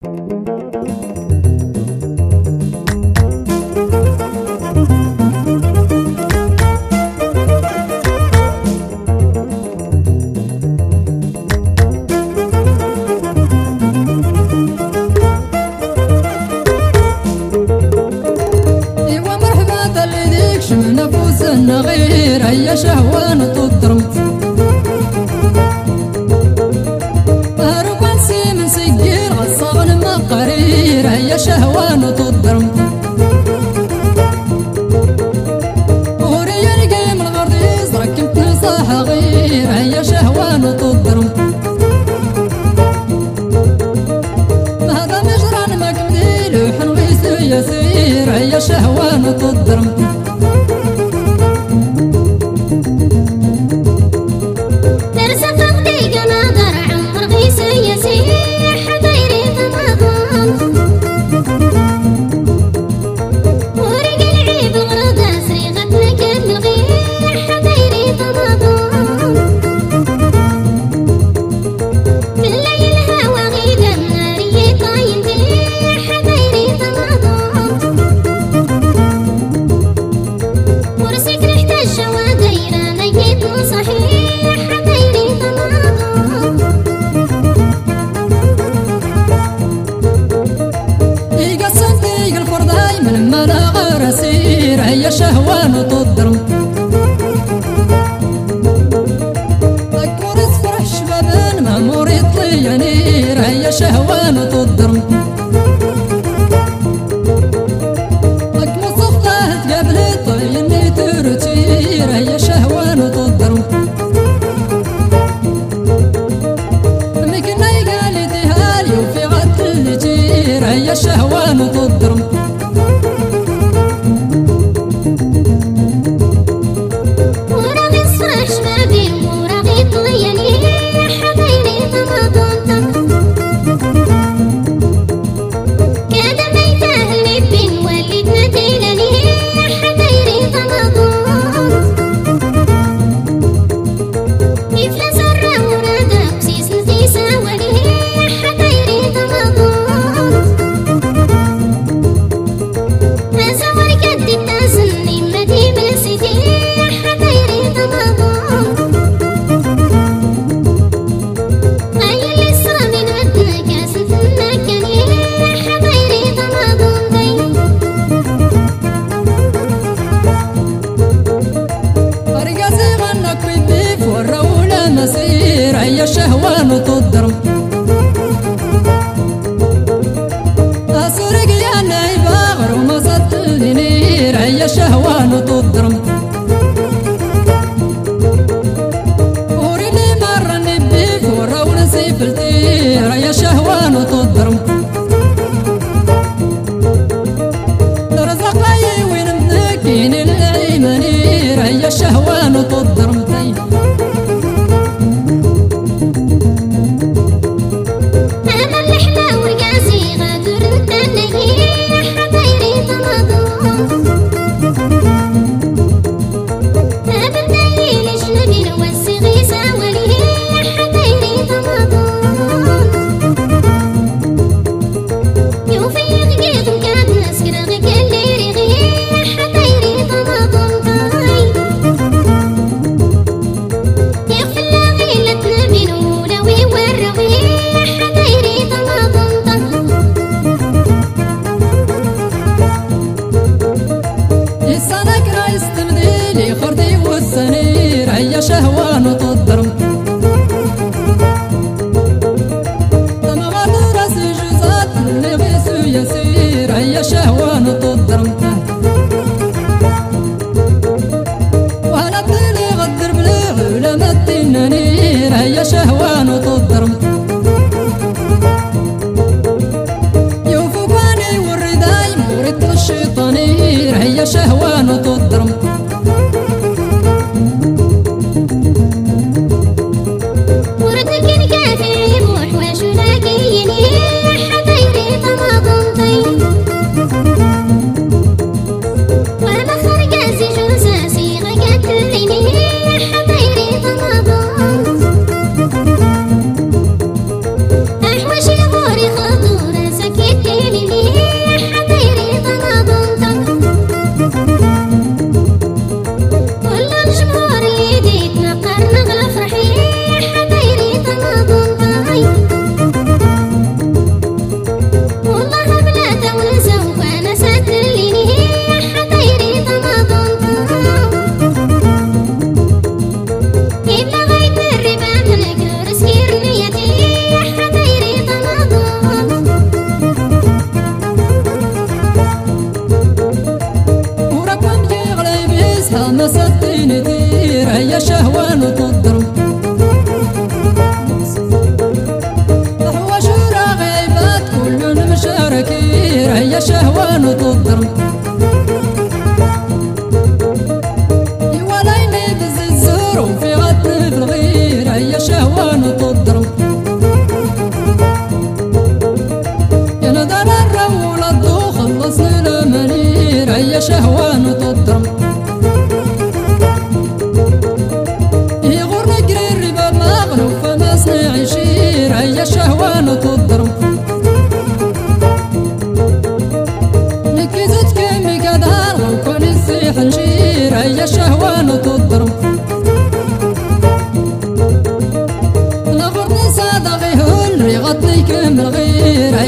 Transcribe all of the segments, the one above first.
نفوسنا غير هي شهوان تضرمت رومانسي من سجير غصان مقرير هي شهوان تضرمت وريا القيم الغريز ركبت نصاح غير هي شهوان تضرمت هذا مجران ما كمديل وحنغيس يسير هي شهوان تضرمت هي شهوان تضرمت أكبر فرح شبابان مامور يطلي نير هي شهوان تضرمت أكبر صفطة تقابل طيني ترتير هي شهوان تضرمت مكنا يقالي دهالي وفي غد اللي جير هي شهوان تضرمت هي شهوان تضرمت أسرق يا نايبة وما صدت النير هي شهوان تضرمت وريني مرة نبي فورة ونسيب التير هي شهوان تضرمت رزق لي وين منكين الأيمنير هي شهوان تضرمت Thank you.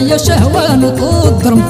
هي شهوة نطضرم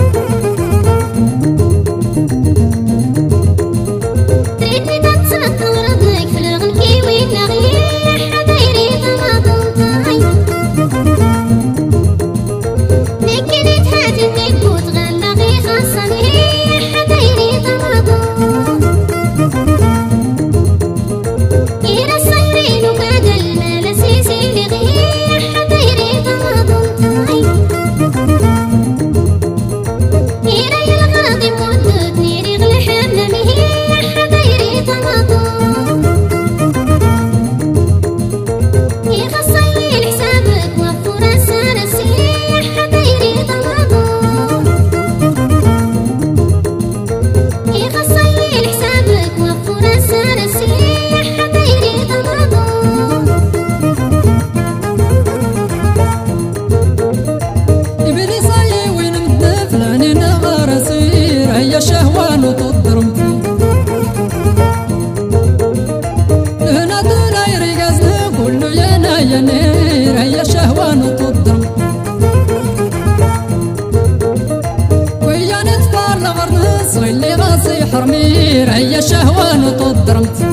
هي شهوة نطضرم هنا دولا يرقصنا كله ينا ينير هي شهوة نطضرم ويا نتفار لغرنس واللي غاصي حرمير هي شهوة نطضرم